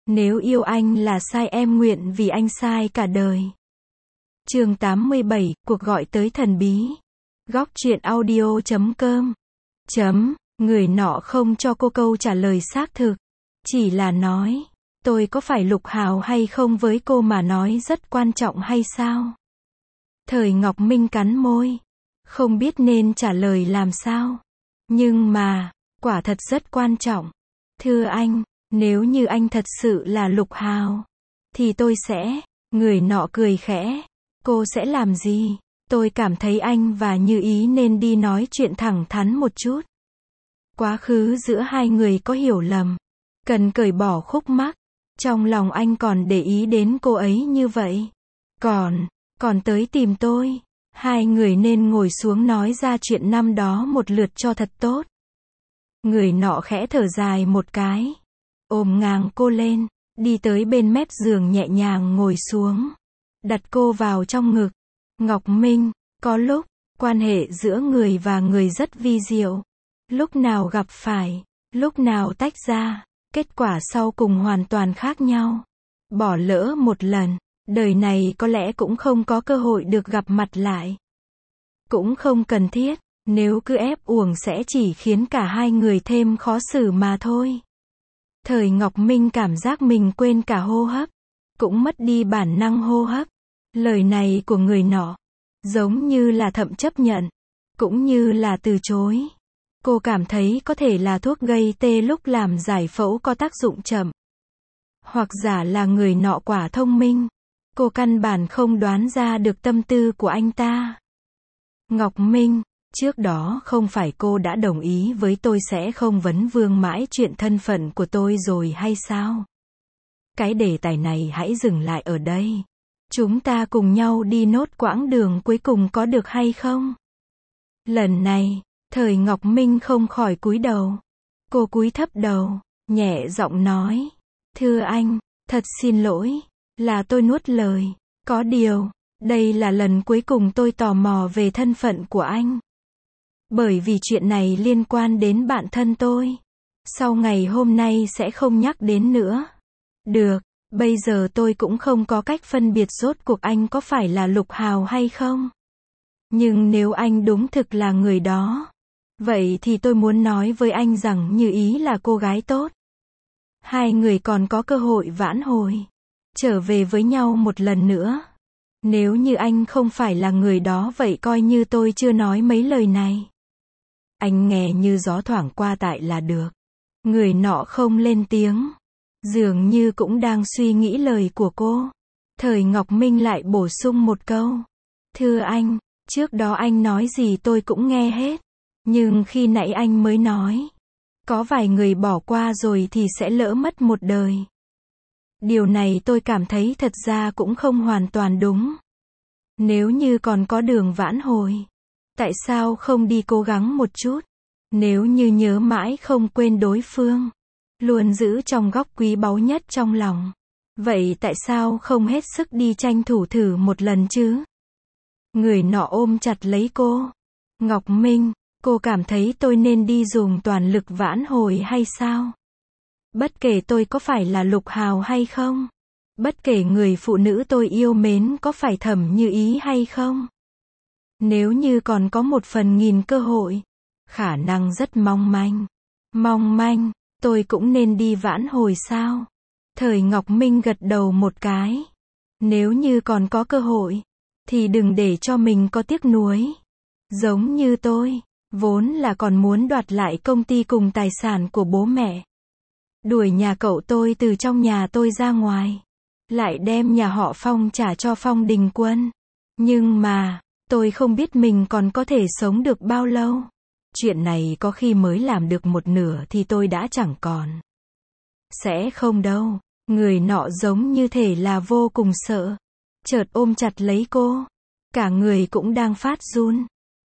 Nếu yêu anh là sai em nguyện vì anh sai cả đời. Chương 87, cuộc gọi tới thần bí. Góc truyện audio.com. Người nọ không cho cô câu trả lời xác thực. Chỉ là nói, tôi có phải Lục Hào hay không với cô mà nói rất quan trọng hay sao? Thời Ngọc Minh cắn môi. Không biết nên trả lời làm sao. Nhưng mà, quả thật rất quan trọng. Thưa anh, nếu như anh thật sự là Lục Hào, thì tôi sẽ, người nọ cười khẽ. Cô sẽ làm gì? Tôi cảm thấy anh và Như Ý nên đi nói chuyện thẳng thắn một chút. Quá khứ giữa hai người có hiểu lầm. Cần cởi bỏ khúc mắc. Trong lòng anh còn để ý đến cô ấy như vậy. Còn tới tìm tôi. Hai người nên ngồi xuống nói ra chuyện năm đó một lượt cho thật tốt. Người nọ khẽ thở dài một cái. Ôm ngang cô lên. Đi tới bên mép giường nhẹ nhàng ngồi xuống. Đặt cô vào trong ngực. Ngọc Minh, có lúc, quan hệ giữa người và người rất vi diệu. Lúc nào gặp phải, lúc nào tách ra, kết quả sau cùng hoàn toàn khác nhau. Bỏ lỡ một lần, đời này có lẽ cũng không có cơ hội được gặp mặt lại. Cũng không cần thiết, nếu cứ ép uổng sẽ chỉ khiến cả hai người thêm khó xử mà thôi. Thời Ngọc Minh cảm giác mình quên cả hô hấp, cũng mất đi bản năng hô hấp. Lời này của người nọ, giống như là thậm chấp nhận, cũng như là từ chối. Cô cảm thấy có thể là thuốc gây tê lúc làm giải phẫu có tác dụng chậm. Hoặc giả là người nọ quả thông minh. Cô căn bản không đoán ra được tâm tư của anh ta. Ngọc Minh, trước đó không phải cô đã đồng ý với tôi sẽ không vấn vương mãi chuyện thân phận của tôi rồi hay sao? Cái đề tài này hãy dừng lại ở đây. Chúng ta cùng nhau đi nốt quãng đường cuối cùng có được hay không? Lần này, Thời Ngọc Minh không khỏi cúi đầu. Cô cúi thấp đầu, nhẹ giọng nói. Thưa anh, thật xin lỗi, là tôi nuốt lời. Có điều, đây là lần cuối cùng tôi tò mò về thân phận của anh. Bởi vì chuyện này liên quan đến bạn thân tôi. Sau ngày hôm nay sẽ không nhắc đến nữa. Được, bây giờ tôi cũng không có cách phân biệt rốt cuộc anh có phải là Lục Hào hay không. Nhưng nếu anh đúng thực là người đó, vậy thì tôi muốn nói với anh rằng Như Ý là cô gái tốt. Hai người còn có cơ hội vãn hồi, trở về với nhau một lần nữa. Nếu như anh không phải là người đó vậy coi như tôi chưa nói mấy lời này. Anh nghe như gió thoảng qua tại là được. Người nọ không lên tiếng. Dường như cũng đang suy nghĩ lời của cô. Thời Ngọc Minh lại bổ sung một câu. Thưa anh, trước đó anh nói gì tôi cũng nghe hết. Nhưng khi nãy anh mới nói, có vài người bỏ qua rồi thì sẽ lỡ mất một đời. Điều này tôi cảm thấy thật ra cũng không hoàn toàn đúng. Nếu như còn có đường vãn hồi, tại sao không đi cố gắng một chút? Nếu như nhớ mãi không quên đối phương, luôn giữ trong góc quý báu nhất trong lòng, vậy tại sao không hết sức đi tranh thủ thử một lần chứ? Người nọ ôm chặt lấy cô. Ngọc Minh, cô cảm thấy tôi nên đi dùng toàn lực vãn hồi hay sao? Bất kể tôi có phải là Lục Hào hay không? Bất kể người phụ nữ tôi yêu mến có phải Thẩm Như Ý hay không? Nếu như còn có 1/1000 cơ hội, khả năng rất mong manh, tôi cũng nên đi vãn hồi sao? Thời Ngọc Minh gật đầu một cái. Nếu như còn có cơ hội, thì đừng để cho mình có tiếc nuối. Giống như tôi, vốn là còn muốn đoạt lại công ty cùng tài sản của bố mẹ. Đuổi nhà cậu tôi từ trong nhà tôi ra ngoài. Lại đem nhà họ Phong trả cho Phong Đình Quân. Nhưng mà, tôi không biết mình còn có thể sống được bao lâu. Chuyện này có khi mới làm được một nửa thì tôi đã chẳng còn. Sẽ không đâu. Người nọ giống như thể là vô cùng sợ. Chợt ôm chặt lấy cô. Cả người cũng đang phát run.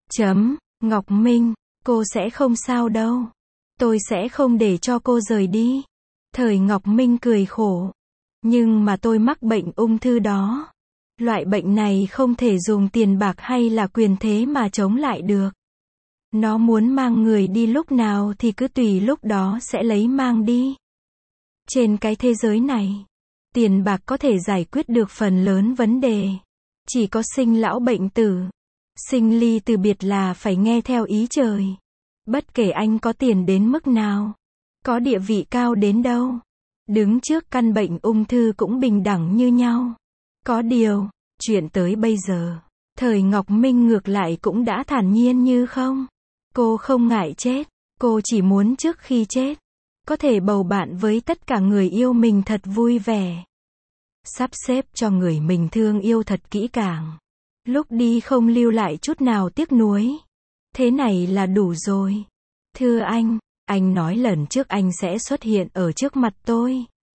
Ngọc Minh, cô sẽ không sao đâu. Tôi sẽ không để cho cô rời đi. Thời Ngọc Minh cười khổ. Nhưng mà tôi mắc bệnh ung thư đó. Loại bệnh này không thể dùng tiền bạc hay là quyền thế mà chống lại được. Nó muốn mang người đi lúc nào thì cứ tùy lúc đó sẽ lấy mang đi. Trên cái thế giới này, tiền bạc có thể giải quyết được phần lớn vấn đề. Chỉ có sinh lão bệnh tử, sinh ly từ biệt là phải nghe theo ý trời. Bất kể anh có tiền đến mức nào, có địa vị cao đến đâu, đứng trước căn bệnh ung thư cũng bình đẳng như nhau. Có điều, chuyện tới bây giờ, thời Ngọc Minh ngược lại cũng đã thản nhiên như không. Cô không ngại chết, cô chỉ muốn trước khi chết, có thể bầu bạn với tất cả người yêu mình thật vui vẻ. Sắp xếp cho người mình thương yêu thật kỹ càng. Lúc đi không lưu lại chút nào tiếc nuối. Thế này là đủ rồi. Thưa anh nói lần trước anh sẽ xuất hiện ở trước mặt tôi.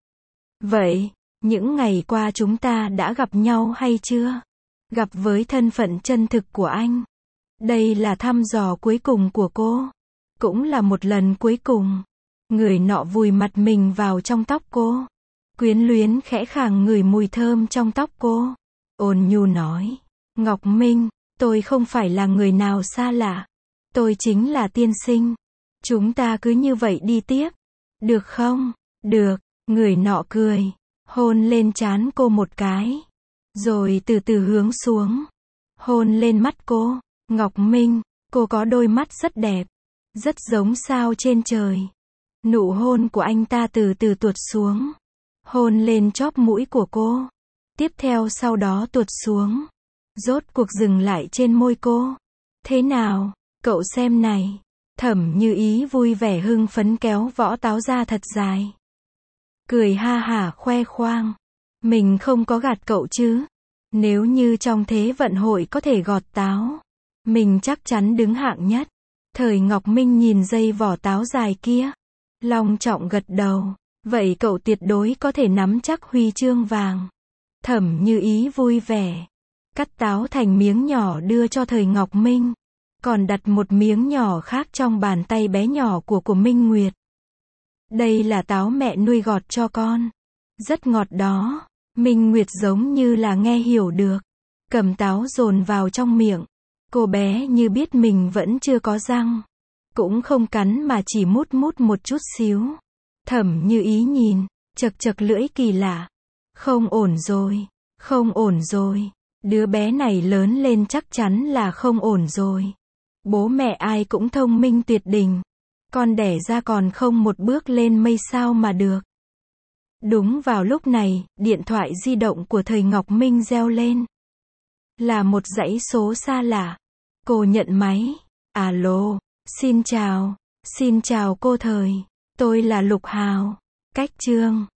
Vậy, những ngày qua chúng ta đã gặp nhau hay chưa? Gặp với thân phận chân thực của anh. Đây là thăm dò cuối cùng của cô. Cũng là một lần cuối cùng. Người nọ vùi mặt mình vào trong tóc cô. Quyến luyến khẽ khàng ngửi mùi thơm trong tóc cô. Ôn nhu nói. Ngọc Minh, tôi không phải là người nào xa lạ. Tôi chính là tiên sinh. Chúng ta cứ như vậy đi tiếp. Được không? Được. Người nọ cười. Hôn lên trán cô một cái. Rồi từ từ hướng xuống. Hôn lên mắt cô. Ngọc Minh, cô có đôi mắt rất đẹp. Rất giống sao trên trời. Nụ hôn của anh ta từ từ tuột xuống. Hôn lên chóp mũi của cô. Tiếp theo sau đó tuột xuống. Rốt cuộc dừng lại trên môi cô. Thế nào, cậu xem này. Thẩm Như Ý vui vẻ hưng phấn kéo vỏ táo ra thật dài. Cười ha hả khoe khoang. Mình không có gạt cậu chứ. Nếu như trong thế vận hội có thể gọt táo, mình chắc chắn đứng hạng nhất. Thời Ngọc Minh nhìn dây vỏ táo dài kia. Long trọng gật đầu. Vậy cậu tuyệt đối có thể nắm chắc huy chương vàng. Thẩm Như Ý vui vẻ. Cắt táo thành miếng nhỏ đưa cho Thời Ngọc Minh. Còn đặt một miếng nhỏ khác trong bàn tay bé nhỏ của Minh Nguyệt. Đây là táo mẹ nuôi gọt cho con. Rất ngọt đó. Minh Nguyệt giống như là nghe hiểu được. Cầm táo dồn vào trong miệng. Cô bé như biết mình vẫn chưa có răng. Cũng không cắn mà chỉ mút mút một chút xíu. Thẩm Như Ý nhìn, chật chật lưỡi kỳ lạ. Không ổn rồi, không ổn rồi. Đứa bé này lớn lên chắc chắn là không ổn rồi. Bố mẹ ai cũng thông minh tuyệt đỉnh. Con đẻ ra còn không một bước lên mây sao mà được. Đúng vào lúc này, điện thoại di động của Thời Ngọc Minh reo lên. Là một dãy số xa lạ. Cô nhận máy. Alo, xin chào cô Thời. Tôi là Lục Hào. Cách chương